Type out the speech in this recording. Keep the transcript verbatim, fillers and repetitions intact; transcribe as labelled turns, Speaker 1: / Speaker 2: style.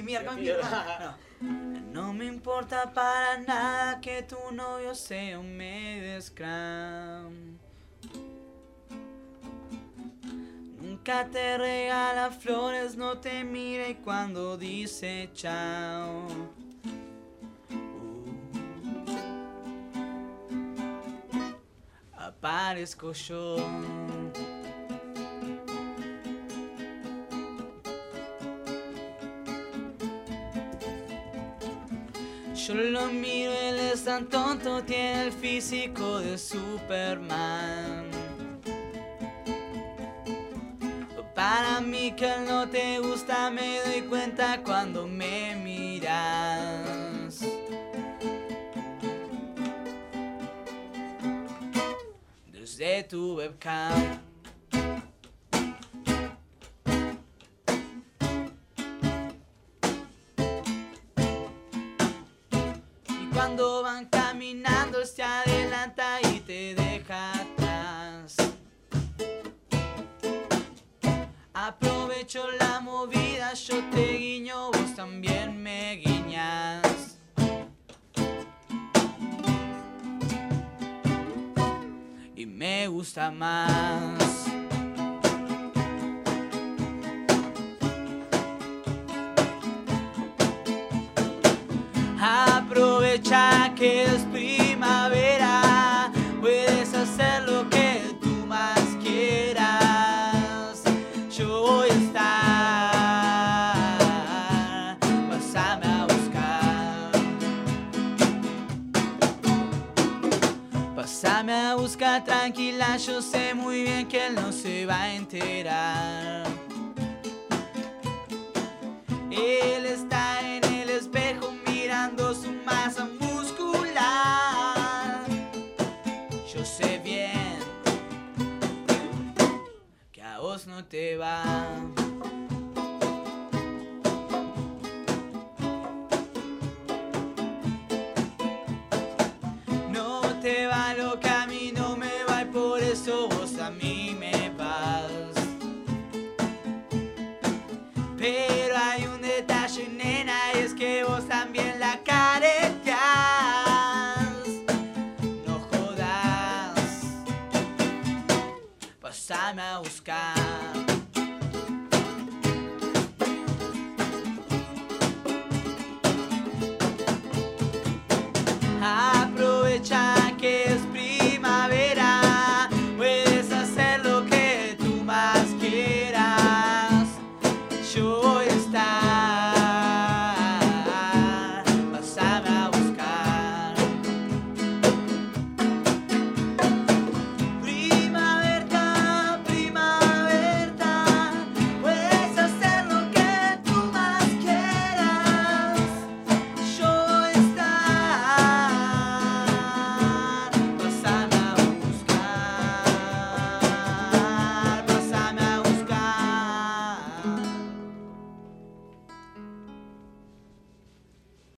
Speaker 1: mierda, mierda. No. No me importa para nada que tu novio sea un medio scrum. Nunca te regala flores, no te mira y cuando dice chao. Aparezco yo. Yo lo miro, él es tan tonto, tiene el físico de Superman. Para mí que él no te gusta, me doy cuenta cuando me miras. Desde tu webcam. Cuando van caminando, él se adelanta y te deja atrás. Aprovecho la movida, yo te guiño, vos también me guiñas. Y me gusta más. Aprovecha que es primavera, puedes hacer lo que tú más quieras. Yo voy a estar, pásame a buscar. Pásame a buscar tranquila, yo sé muy bien que él no se va a enterar. Él está en el espejo mirando su masa muscular. Yo sé bien que a vos no te va. No te va lo que a mí no me va y por eso vos a mí me vas. Pero hay un detalle, nena, y es que vos también la careteás. No jodas, pásame a buscar.